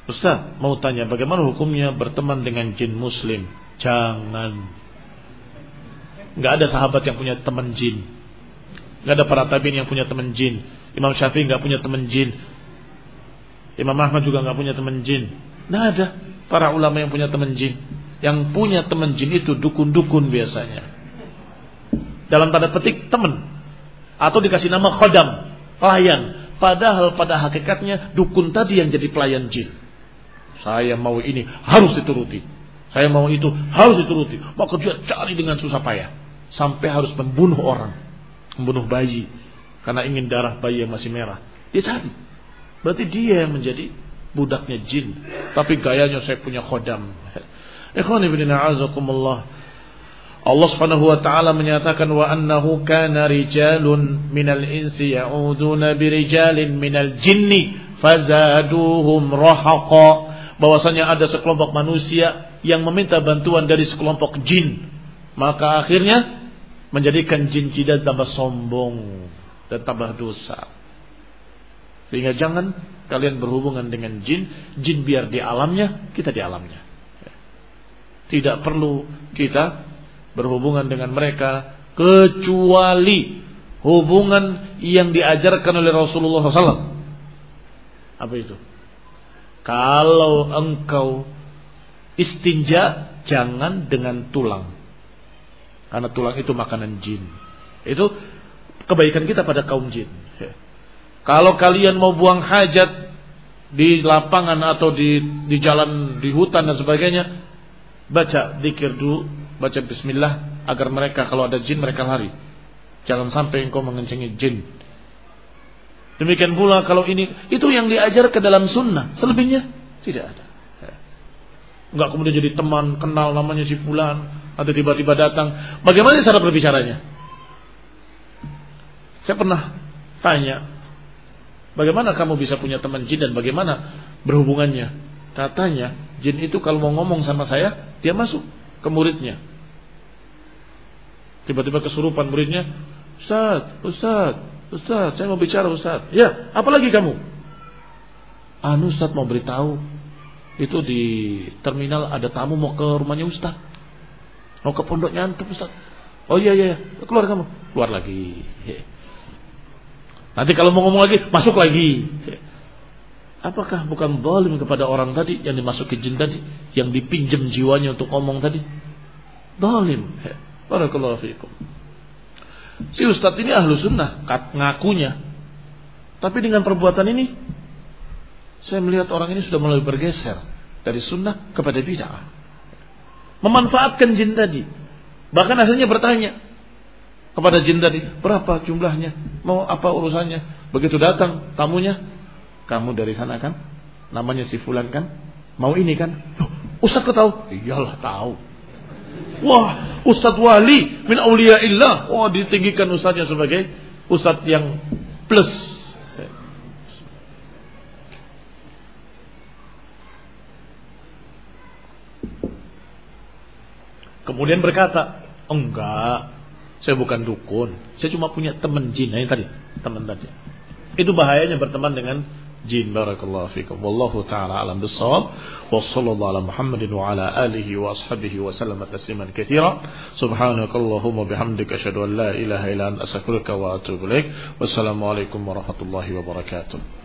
Ustaz, mau tanya bagaimana hukumnya berteman dengan jin muslim? Jangan. Enggak ada sahabat yang punya teman jin. Enggak ada para tabi'in yang punya teman jin. Imam Syafi'i enggak punya teman jin. Imam Ahmad juga enggak punya teman jin. Enggak ada para ulama yang punya teman jin. Yang punya teman jin itu dukun-dukun biasanya. Dalam tanda petik teman, atau dikasih nama khodam, pelayan. Padahal pada hakikatnya dukun tadi yang jadi pelayan jin. Saya mau ini harus dituruti, saya mau itu harus dituruti. Maka dia cari dengan susah payah sampai harus membunuh orang, membunuh bayi karena ingin darah bayi yang masih merah. Dia cari. Berarti dia yang menjadi budaknya jin. Tapi gayanya saya punya khodam. Ikhwan ibn a'azakumullah. Allah Subhanahu wa taala menyatakan wa annahu kana rijalun minal insi ya'uduna birijalin minal jinni fazaduhum rahaqa. Bahwasanya ada sekelompok manusia yang meminta bantuan dari sekelompok jin, maka akhirnya menjadikan jin tidak tambah sombong dan tambah dosa. Sehingga jangan kalian berhubungan dengan jin. Jin biar di alamnya, kita di alamnya. Tidak perlu kita berhubungan dengan mereka kecuali hubungan yang diajarkan oleh Rasulullah SAW. Apa itu? Kalau engkau istinja, jangan dengan tulang, karena tulang itu makanan jin. Itu kebaikan kita pada kaum jin. Kalau kalian mau buang hajat di lapangan atau di jalan, di hutan dan sebagainya, baca zikir dulu, baca bismillah, agar mereka kalau ada jin mereka lari. Jangan sampai engkau mengencengi jin. Demikian pula kalau ini, itu yang diajar ke dalam sunnah. Selebihnya tidak ada. Enggak kemudian jadi teman, kenal namanya si fulan, atau tiba-tiba datang. Bagaimana cara berbicaranya? Saya pernah tanya, bagaimana kamu bisa punya teman jin dan bagaimana berhubungannya? Katanya, jin itu kalau mau ngomong sama saya, dia masuk ke muridnya. Tiba-tiba kesurupan muridnya, Ustaz, saya mau bicara Ustaz. Ya, apalagi kamu? Ustaz mau beritahu, itu di terminal ada tamu mau ke rumahnya Ustaz. Mau ke pondoknya antum Ustaz. Oh iya, keluar kamu. Keluar lagi. Nanti kalau mau ngomong lagi, masuk lagi. Apakah bukan zalim kepada orang tadi yang dimasuki jin tadi, yang dipinjam jiwanya untuk ngomong tadi? Zalim. Barakallahu fiikum. Si ustaz ini ahlu sunnah, ngakunya. Tapi dengan perbuatan ini, saya melihat orang ini sudah mulai bergeser dari sunnah kepada bid'ah. Memanfaatkan jin tadi. Bahkan akhirnya bertanya kepada jin tadi, berapa jumlahnya? Mau apa urusannya? Begitu datang tamunya, kamu dari sana kan? Namanya si fulan kan? Mau ini kan? Loh, ustaz kau tahu? Iyalah tahu. Wah, ustaz wali min auliyaillah. Oh, ditinggikan ustaznya sebagai ustaz yang plus. Kemudian berkata, enggak, saya bukan dukun, saya cuma punya teman jin. Nah, ini tadi, teman tadi. Itu bahayanya berteman dengan jin. Barakallahu fikum. Wallahu ta'ala alam bissawab. Wassallallahu ala Muhammadin wa ala alihi wa ashabihi wa sallama tasliman katsira. Subhanakallahumma bihamdika asyhadu an la ilaha illa anta astaghfiruka wa atubu ilaik. Wassalamu alaikum warahmatullahi wabarakatuh.